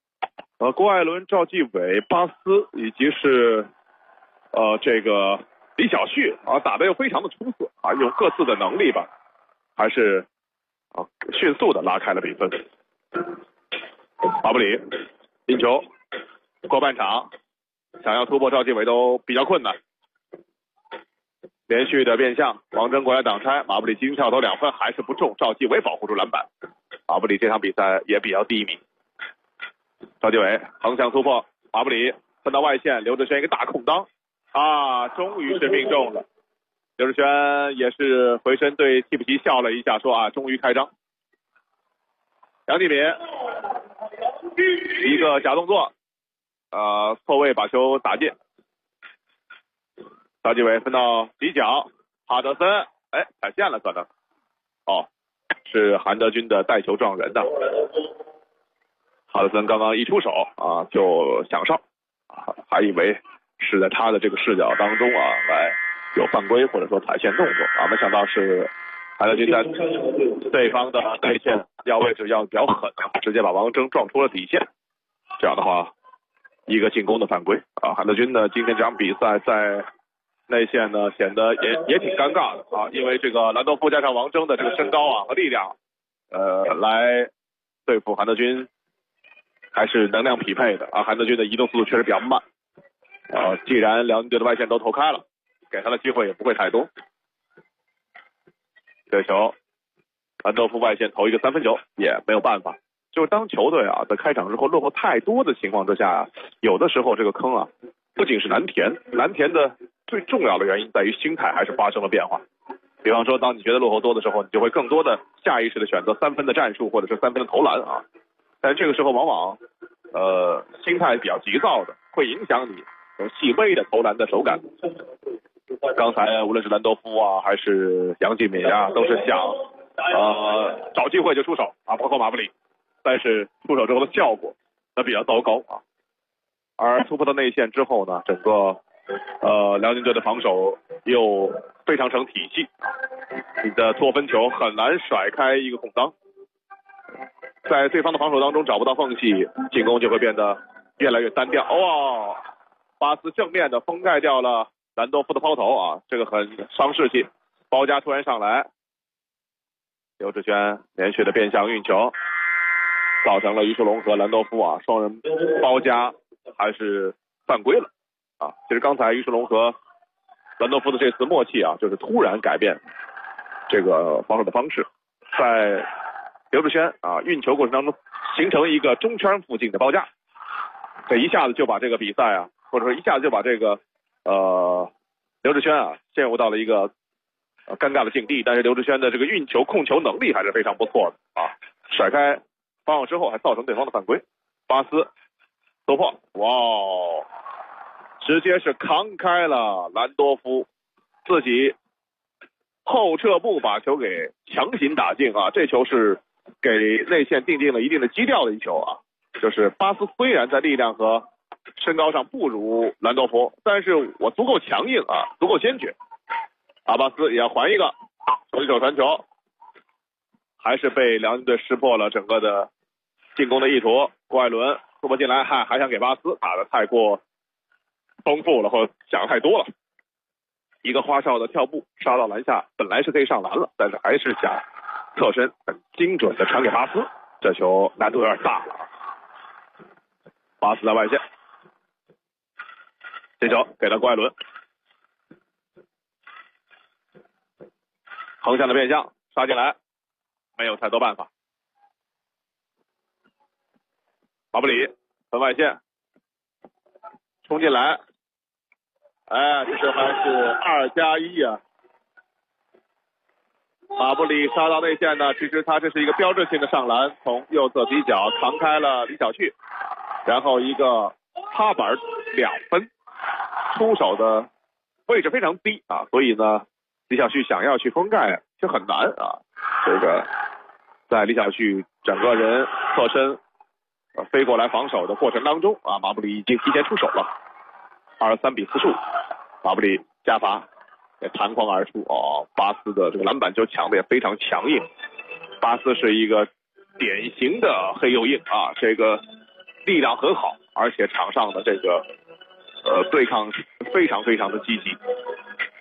郭艾伦、赵继伟、巴斯以及是这个李晓旭打得又非常的出色用各自的能力吧，还是迅速的拉开了比分。马布里进球，过半场想要突破赵继伟都比较困难。连续的变向，王峥过来挡拆，马布里金跳投2分还是不中，赵继伟保护住篮板。马布里这场比赛也比较低迷。赵继伟横向突破，马布里分到外线，刘志轩一个大空当终于是命中了。刘志轩也是回身对替补席笑了一下，说终于开张。杨继敏一个假动作，错位把球打进。赵继伟分到底角，哈德森踩线了可能。是韩德君的带球撞人的。哈德森刚刚一出手就响哨还以为是在他的这个视角当中来有犯规或者说踩线动作没想到是韩德君在对方的内线位置要比较狠直接把王峥撞出了底线。这样的话，一个进攻的犯规韩德君呢，今天这场比赛在内线呢显得也挺尴尬的因为这个兰多夫加上王峥的这个身高和力量来对付韩德君还是能量匹配的韩德君的移动速度确实比较慢既然辽宁队的外线都投开了，给他的机会也不会太多。这球兰多夫外线投一个3分球也没有办法，就是当球队在开场之后落后太多的情况之下有的时候这个坑不仅是难填的最重要的原因在于心态还是发生了变化。比方说当你觉得落后多的时候，你就会更多的下意识的选择3分的战术或者是3分的投篮但这个时候往往心态比较急躁的会影响你细微的投篮的手感。刚才无论是兰多夫还是杨继敏都是想找机会就出手包括马布里，但是出手之后的效果比较糟糕而突破到内线之后呢，整个辽宁队的防守又非常成体系，你的脱分球很难甩开一个空当，在对方的防守当中找不到缝隙，进攻就会变得越来越单调。巴斯正面的封盖掉了兰多夫的抛投这个很伤士气。包夹突然上来，刘志轩连续的变向运球，造成了于树龙和兰多夫双人包夹还是犯规了其实刚才于树龙和兰多夫的这次默契就是突然改变这个防守的方式，在刘志轩运球过程当中形成一个中圈附近的包夹，这一下子就把这个比赛或者说一下子就把这个刘志轩陷入到了一个尴尬的境地。但是刘志轩的这个运球控球能力还是非常不错的甩开防守之后还造成对方的犯规。巴斯突破，直接是扛开了兰多夫，自己后撤步把球给强行打进这球是给内线定了一定的基调的一球就是巴斯虽然在力量和身高上不如兰多夫，但是我足够强硬足够坚决。阿巴斯也要还一个手手传球，还是被辽宁队识破了整个的进攻的意图。郭艾伦突破进来还想给巴斯打得太过丰富了，或者想太多了，一个花哨的跳步杀到篮下，本来是可以上篮了，但是还是想侧身很精准的传给巴斯，这球难度有点大巴斯在外线，这球给了郭艾伦，横向的变向杀进来，没有太多办法。马布里分外线冲进来，这球还是2+1马布里杀到内线呢，其实他这是一个标志性的上篮，从右侧底角扛开了李晓旭，然后一个插板2分，出手的位置非常低所以呢李晓旭想要去封盖就很难这个在李晓旭整个人侧身飞过来防守的过程当中马布里已经提前出手了，23-45，马布里加罚也弹框而出巴斯的这个篮板球抢的也非常强硬，巴斯是一个典型的黑又硬这个力量很好，而且场上的这个对抗非常非常的积极。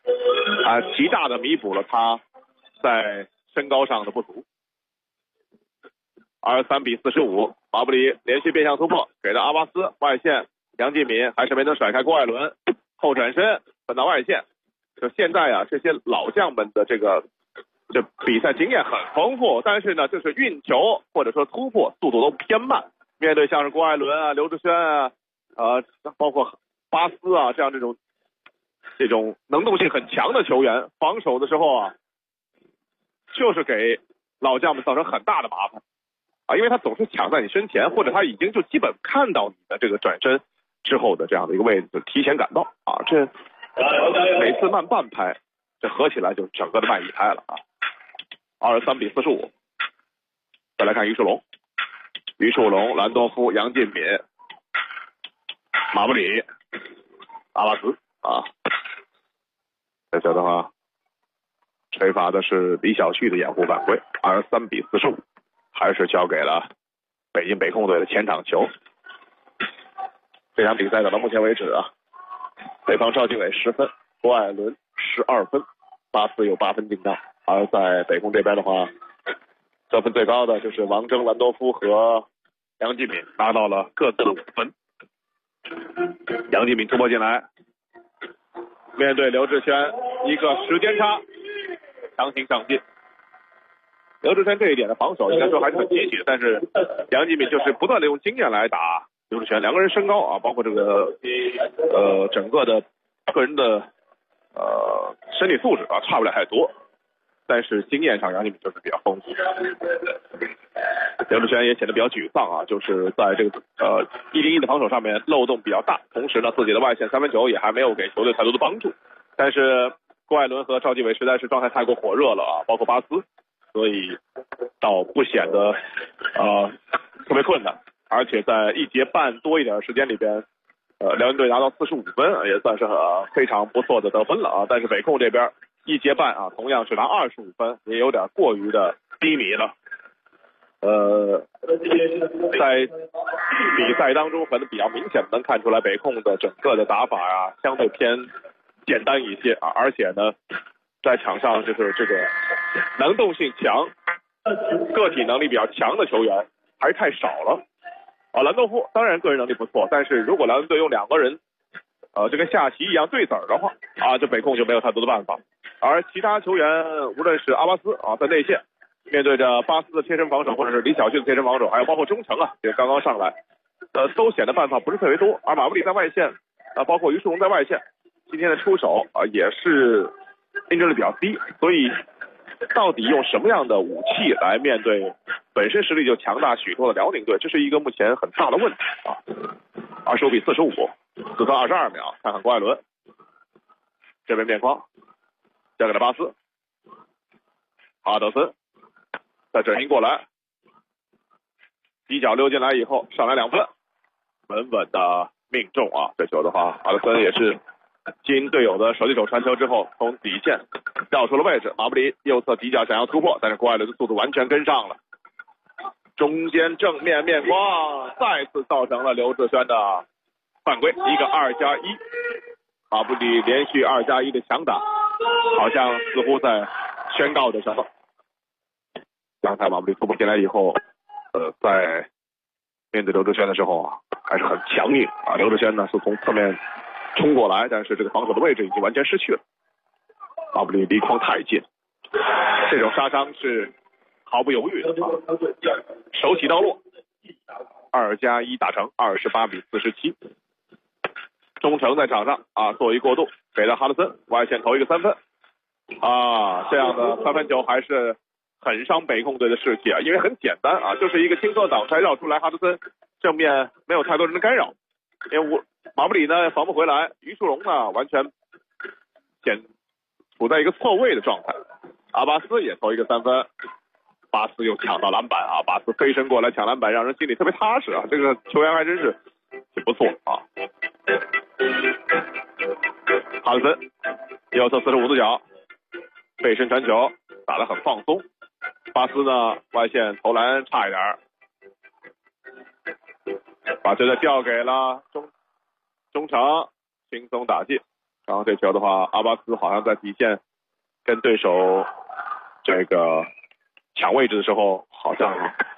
极大的弥补了他在身高上的不足。23-45，马布里连续变向突破，给到阿巴斯外线，杨继敏还是没能甩开郭艾伦，后转身分到外线。就现在啊，这些老将们的这比赛经验很丰富，但是呢，就是运球或者说突破速度都偏慢。面对像是郭艾伦啊、刘志轩啊，包括巴斯啊这样这种能动性很强的球员，防守的时候啊，就是给老将们造成很大的麻烦啊，因为他总是抢在你身前，或者他已经就基本看到你的这个转身之后的这样的一个位置，就提前赶到啊，这每次慢半拍，这合起来就整个的慢一拍了啊。23-45，再来看于树龙、兰多夫、杨进敏、马布里、阿巴斯啊。这球的话，吹罚的是李晓旭的掩护犯规。23-45，还是交给了北京北控队的前场球。这场比赛到目前为止啊，北方赵继伟10分，郭艾伦12分，巴斯有8分进账。而在北控这边的话，得分最高的就是王铮、兰多夫和杨继敏，拿到了各自的5分。杨继敏突破进来，面对刘志轩一个时间差，强行上进。刘志轩这一点的防守应该说还是很积极，但是杨继敏就是不断的用经验来打刘志轩，两个人身高啊，包括这个整个的个人的身体素质啊，差不了太多。但是经验上杨继敏就是比较丰富，刘志轩也显得比较沮丧啊，就是在这个1-1的防守上面漏洞比较大，同时呢自己的外线3分球也还没有给球队太多的帮助。但是郭艾伦和赵继伟实在是状态太过火热了啊，包括巴斯，所以倒不显得特别困难。而且在1节半多一点的时间里边，辽宁队拿到45分，也算是非常不错的得分了啊。但是北控这边1节半啊，同样是拿25分，也有点过于的低迷了。在比赛当中，可能比较明显能看出来，北控的整个的打法啊，相对偏简单一些啊，而且呢，在场上就是这个能动性强、个体能力比较强的球员还是太少了啊。兰多夫当然个人能力不错，但是如果辽宁队用2个人就跟下棋一样对子儿的话啊，这北控就没有太多的办法。而其他球员，无论是阿巴斯啊，在内线面对着巴斯的贴身防守，或者是李晓旭的贴身防守，还有包括中程啊，也刚刚上来，都显得办法不是特别多。而马布里在外线啊，包括于树龙在外线，今天的出手啊也是命中率比较低。所以，到底用什么样的武器来面对本身实力就强大许多的辽宁队，这是一个目前很大的问题啊。25-45，4分22秒，看看郭艾伦这边面框。交给了巴斯，哈德森再转移过来，底角溜进来以后上来2分，稳稳的命中啊！这球的话，哈德森也是经队友的手递手传球之后，从底线绕出了位置，马布里右侧底角想要突破，但是郭艾伦的速度完全跟上了，中间正面面框再次造成了刘志轩的犯规，一个2+1，马布里连续2+1的强打。好像似乎在宣告着什么。刚才马布里突破进来以后，在面对刘志轩的时候啊，还是很强硬啊。刘志轩呢是从侧面冲过来，但是这个防守的位置已经完全失去了。马布里离框太近，这种杀伤是毫不犹豫的啊，手起刀落。2+1打成28-47。中程在场上啊，做一过渡，给了哈德森外线投一个3分啊，这样的3分球还是很伤北控队的士气啊，因为很简单啊，就是一个轻松挡拆绕出来，哈德森正面没有太多人的干扰，因为马布里呢防不回来，于树龙呢完全处在一个错位的状态，阿巴斯也投一个3分，巴斯又抢到篮板啊，巴斯飞身过来抢篮板，让人心里特别踏实啊，这个球员还真是挺不错啊。哈德森右侧45度角背身传球打得很放松，巴斯呢外线投篮差一点，把球再调给了中程轻松打进然后这球的话，阿巴斯好像在底线跟对手这个抢位置的时候，好像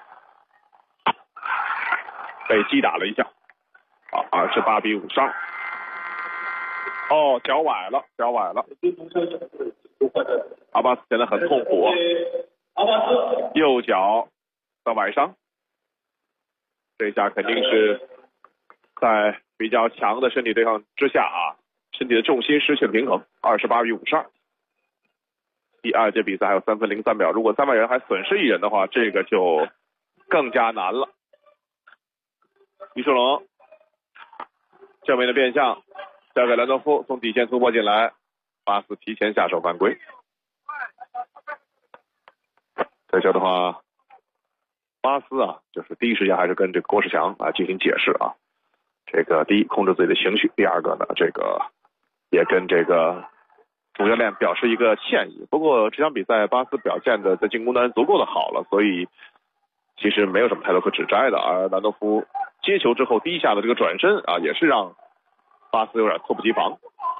被击打了一下。28-52。哦，脚崴了。阿巴斯现在很痛苦，右脚的崴伤，这下肯定是在比较强的身体对抗之下啊，身体的重心失去了平衡。28-52。第二节比赛还有3分03秒，如果3万人还损失1人的话，这个就更加难了。于树龙正面的变向交给兰多夫，从底线突破进来，巴斯提前下手犯规。这球的话，巴斯啊，就是第一时间还是跟这个郭士强啊进行解释啊。这个第一，控制自己的情绪；第二个呢，这个也跟这个主教练表示一个歉意。不过这场比赛巴斯表现的在进攻端足够的好了，所以其实没有什么太多可指摘的。而兰多夫接球之后第一下的这个转身啊，也是让巴斯有点猝不及防。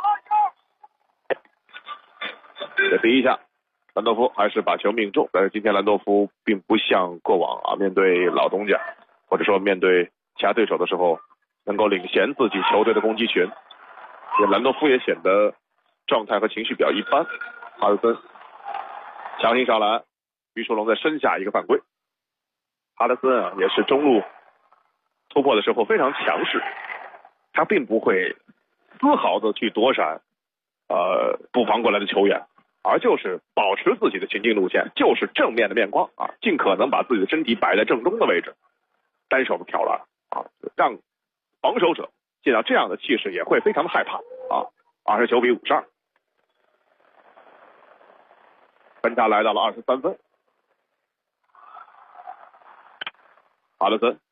这第一下兰多夫还是把球命中，但是今天兰多夫并不像过往啊，面对老东家或者说面对其他对手的时候能够领衔自己球队的攻击群。兰多夫也显得状态和情绪比较一般。哈德森强行上篮，于树龙在身下一个犯规。哈德森啊，也是中路突破的时候非常强势，他并不会丝毫的去躲闪布防过来的球员，而就是保持自己的前进路线，就是正面的面框啊，尽可能把自己的身体摆在正中的位置，单手的挑篮啊，让防守者见到这样的气势也会非常的害怕啊。29-52，分差来到了23分。哈德森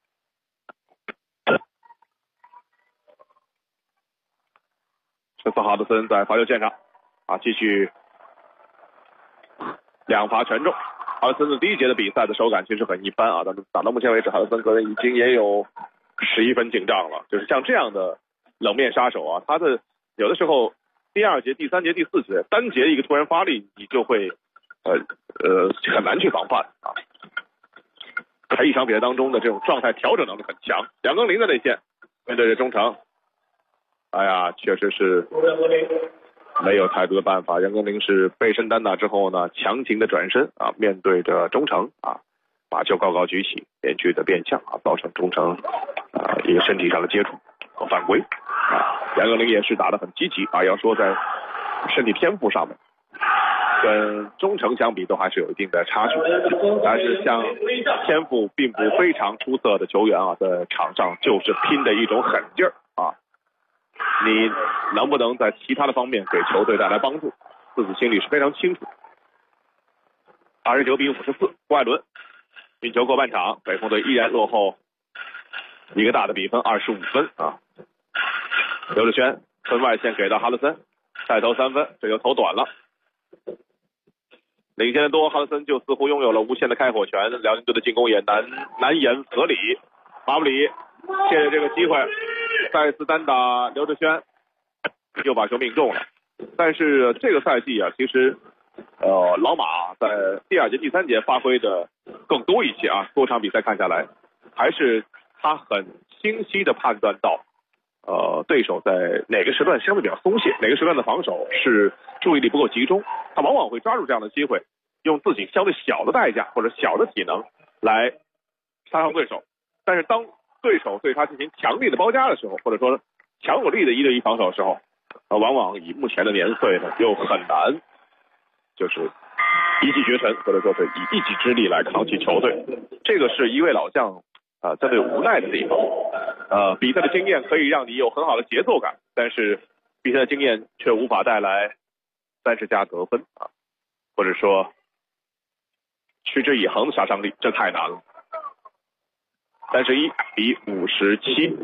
这次哈德森在罚球线上啊，继续2罚全中。哈德森的第一节的比赛的手感其实很一般啊，但是打到目前为止，哈德森个人已经也有11分进账了。就是像这样的冷面杀手啊，他的有的时候第二节、第三节、第四节单节一个突然发力，你就会很难去防范啊。在一场比赛当中的这种状态调整能力很强。杨庚林的内线面对着中城，哎呀，确实是没有太多的办法。杨庚林是背身单打之后呢，强行的转身啊，面对着中城啊，把球高高举起，连续的变向啊，造成中城一个身体上的接触和犯规啊。杨庚林也是打得很积极啊，要说在身体天赋上面跟中城相比都还是有一定的差距，但是像天赋并不非常出色的球员啊，在场上就是拼的一种狠劲儿啊。你能不能在其他的方面给球队带来帮助，自己心里是非常清楚。29-54，郭艾伦运球过半场，北风队依然落后一个大的比分25分啊。刘志轩分外线给到哈德森，再投3分，这就投短了。领先的多，哈德森就似乎拥有了无限的开火权，辽宁队的进攻也难言合理。马布里借着这个机会再次单打刘志轩，又把球命中了。但是这个赛季啊，其实老马在第二节、第三节发挥的更多一些啊，多场比赛看下来，还是他很清晰的判断到对手在哪个时段相对比较松懈，哪个时段的防守是注意力不够集中，他往往会抓住这样的机会，用自己相对小的代价或者小的体能来杀伤对手。但是当对手对他进行强力的包夹的时候，或者说强有力的1对1防守的时候，往往以目前的年岁呢，又很难就是一骑绝尘，或者说是以一己之力来扛起球队。这个是一位老将相对无奈的地方。比赛的经验可以让你有很好的节奏感，但是比赛的经验却无法带来30加得分啊，或者说持之以恒的杀伤力，这太难了。31-57，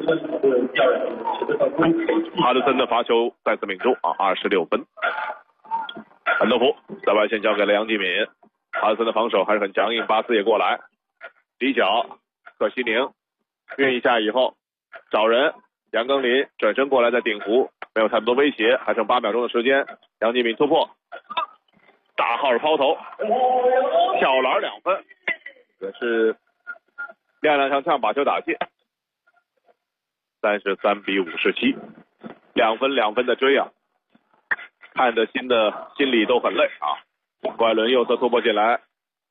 哈德森的罚球再次命中啊，26分。兰多夫在外线交给了杨继敏，哈德森的防守还是很强硬，巴斯也过来，底角可西宁运一下以后找人，杨庚林转身过来再顶弧， 没有太多威胁，还剩8秒钟的时间。杨继敏突破，大号抛投，跳篮2分，这是踉踉跄跄把球打进。33比57，2分的追啊，看得心里都很累啊。郭艾伦右侧突破进来，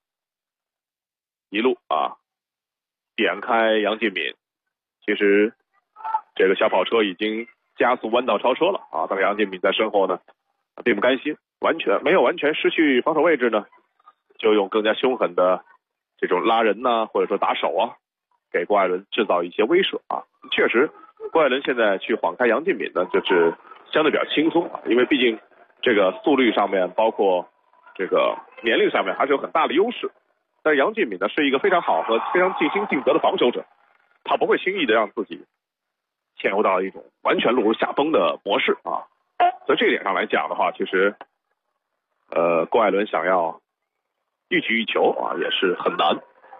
一路点开杨继敏。其实这个小跑车已经加速弯道超车了啊！但是杨继敏在身后呢，并不甘心，没有完全失去防守位置呢，就用更加凶狠的这种拉人呢，或者说打手啊，给郭艾伦制造一些威慑啊。确实，郭艾伦现在去晃开杨继敏呢，就是相对比较轻松啊，因为毕竟这个速率上面，包括这个年龄上面还是有很大的优势。但是杨继敏呢，是一个非常好和非常尽心尽责的防守者，他不会轻易的让自己陷入到一种完全落入下风的模式啊。所以这一点上来讲的话，其实郭艾伦想要一举一球啊，也是很难。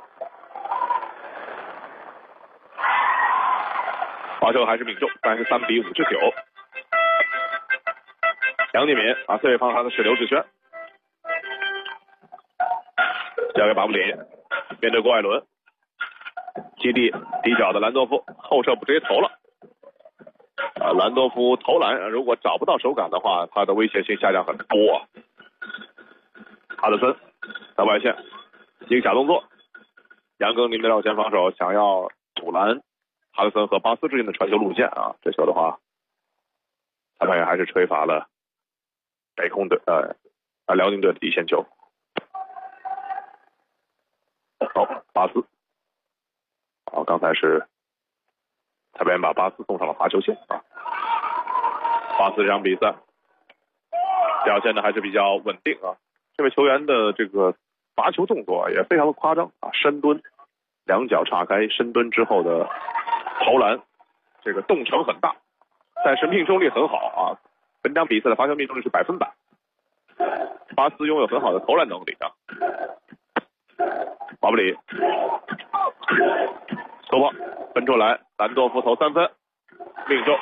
罚球还是命中，33比59。杨继敏最位防他的是刘志轩，交给马布里，面对郭艾伦，基地底角的兰多夫后撤步直接投了。兰多夫投篮如果找不到手感的话，他的威胁性下降很多。哈德森在外线一个假动作，杨更宁的绕前防守想要阻拦哈德森和巴斯之间的传球路线啊，这球的话，裁判员还是吹罚了北控队辽宁队的底线球。巴斯，刚才是裁判员把巴斯送上了罚球线啊。巴斯这场比赛表现的还是比较稳定啊，这位球员的这个罚球动作也非常的夸张啊，深蹲，两脚岔开深蹲之后的投篮，这个动程很大，但是命中率很好啊，本场比赛的罚球命中率是100%。巴斯拥有很好的投篮能力啊。马布里突破分出来，兰多夫投3分，命中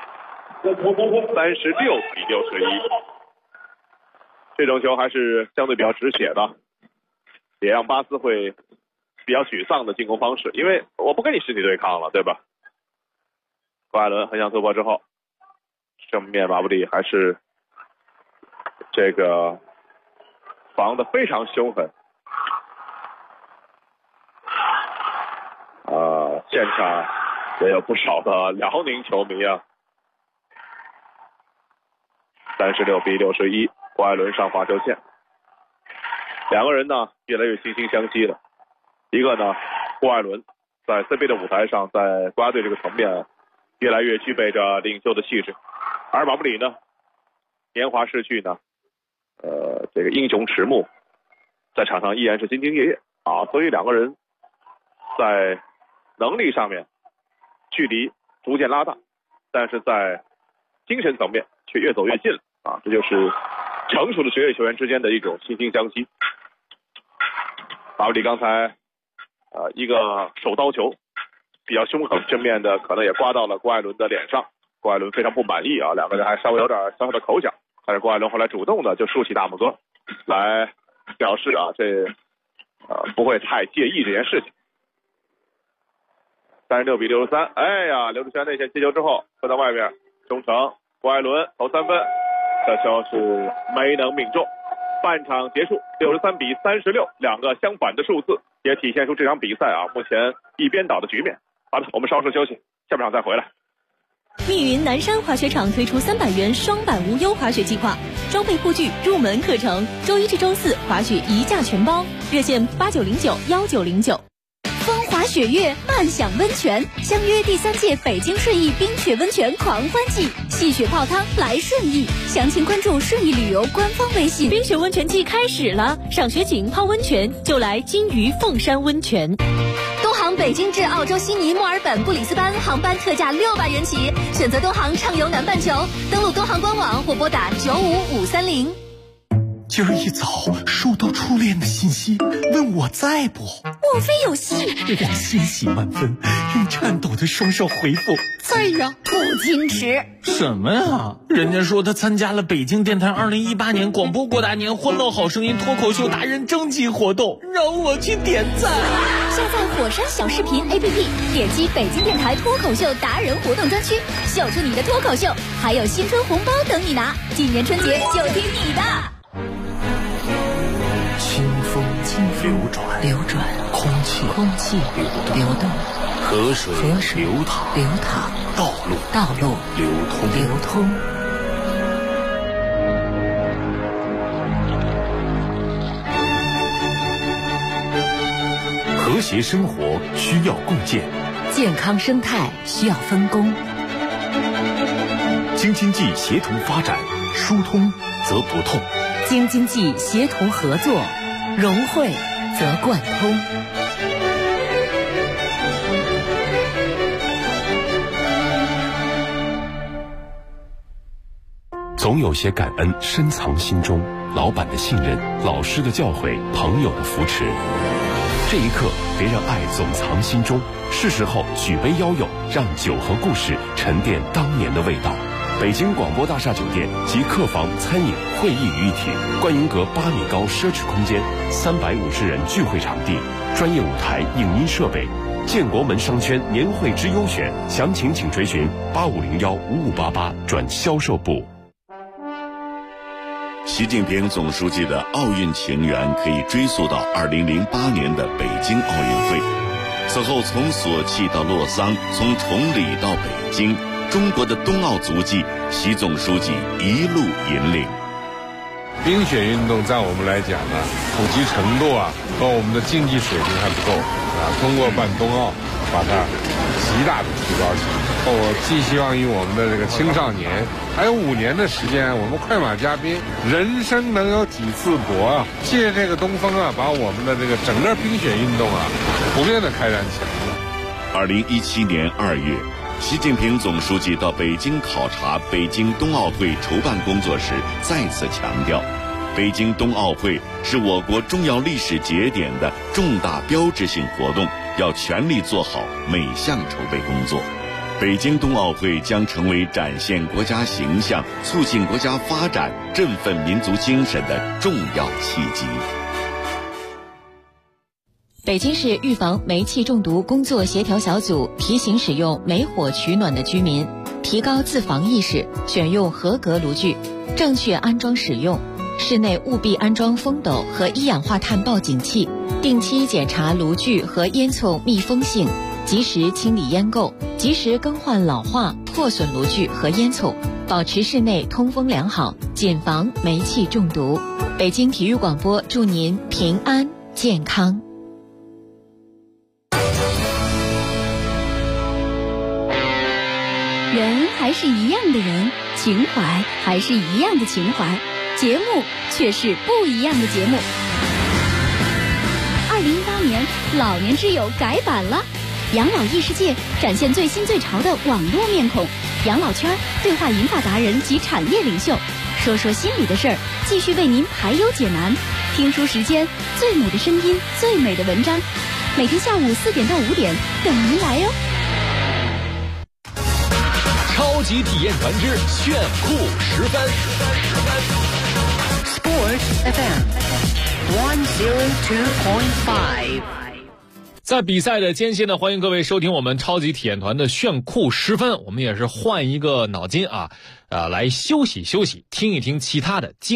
，36比61。这种球还是相对比较止血的，也让巴斯会比较沮丧的进攻方式，因为我不跟你实体对抗了，对吧？郭艾伦横向突破之后，正面马布里还是这个防得非常凶狠。现场也有不少的辽宁球迷啊。36比61，郭艾伦上罚球线。两个人呢越来越惺惺相惜了。一个呢，郭艾伦在 CBA 的舞台上，在国家队这个层面越来越具备着领袖的气质，而马布里呢，年华逝去呢，这个英雄迟暮，在场上依然是兢兢业业啊，所以两个人在能力上面距离逐渐拉大，但是在精神层面却越走越近了啊，这就是成熟的职业球员之间的一种惺惺相惜。马布里刚才一个手刀球比较凶狠，正面的可能也刮到了郭艾伦的脸上，郭艾伦非常不满意啊，两个人还稍微有点小小的口角，但是郭艾伦后来主动的就竖起大拇哥来表示啊，这不会太介意这件事情。36比63，哎呀，刘志轩内线接球之后射到外面，中程郭艾伦投3分，这球是没能命中。半场结束，63比36，两个相反的数字，也体现出这场比赛啊目前一边倒的局面。好的，我们稍事休息，下半场再回来。 密云南山滑雪场推出300元双板无忧滑雪计划，装备护具、入门课程，周一至周四滑雪一价全包，热线89091909。风华雪月，漫享温泉，相约第3届北京顺义冰雪温泉狂欢季，戏雪泡汤来顺义，详情关注顺义旅游官方微信。冰雪温泉季开始了，赏雪景、泡温泉就来金鱼凤山温泉。东航北京至澳洲悉尼、墨尔本、布里斯班航班特价600元起，选择东航畅游南半球，登录东航官网或拨打95530。 今儿一早收到初恋的信息，问我在不？ 莫非有戏？ 我欣喜万分，用颤抖的双手回复在呀。 不矜持什么呀？人家说他参加了北京电台2018年广播过大年欢乐好声音脱口秀达人征集活动，让我去点赞。 下载火山小视频 APP， 点击北京电台脱口秀达人活动专区，秀出你的脱口秀，还有新春红包等你拿。今年春节就听你的。 清风流转，空气流动，河水流淌，道路流通。和谐生活需要共建， 健康生态需要分工。 京津冀协同发展，疏通则不痛； 京津冀协同合作，融汇则贯通。 总有些感恩深藏心中，老板的信任，老师的教诲，朋友的扶持。这一刻，别让爱总藏心中，是时候举杯邀友，让酒和故事沉淀当年的味道。北京广播大厦酒店及客房、餐饮、会议于一体，观云阁8米高奢侈空间，350人聚会场地，专业舞台、影音设备。建国门商圈年会之优选，详情请垂询85015588转销售部。 习近平总书记的奥运情缘可以追溯到2008年的北京奥运会。此后从索契到洛桑，从崇礼到北京，中国的冬奥足迹，习总书记一路引领。 冰雪运动在我们来讲呢，普及程度和我们的竞技水平还不够通过办冬奥，把它极大的提高起来。我寄希望于我们的这个青少年，还有5年的时间，我们快马加鞭，人生能有几次搏借这个东风把我们的这个整个冰雪运动普遍的开展起来。 2017年2月，习近平总书记到北京考察北京冬奥会筹办工作时，再次强调，北京冬奥会是我国重要历史节点的重大标志性活动，要全力做好每项筹备工作。北京冬奥会将成为展现国家形象、促进国家发展、振奋民族精神的重要契机。 北京市预防煤气中毒工作协调小组提醒使用煤火取暖的居民提高自防意识，选用合格炉具，正确安装使用。室内务必安装风斗和一氧化碳报警器，定期检查炉具和烟囱密封性，及时清理烟垢，及时更换老化、破损炉具和烟囱，保持室内通风良好，谨防煤气中毒。北京体育广播祝您平安健康。 人还是一样的人，情怀还是一样的情怀，节目却是不一样的节目。2018年老年之友改版了，养老异世界展现最新最潮的网络面孔，养老圈对话银发达人及产业领袖，说说心里的事儿，继续为您排忧解难。听书时间，最美的声音，最美的文章，每天下午4点到5点等您来哟。 超级体验团之炫酷10分。 Sport FM 102.5。 在比赛的间歇呢，欢迎各位收听我们超级体验团的炫酷10分。我们也是换一个脑筋来休息休息，听一听其他的精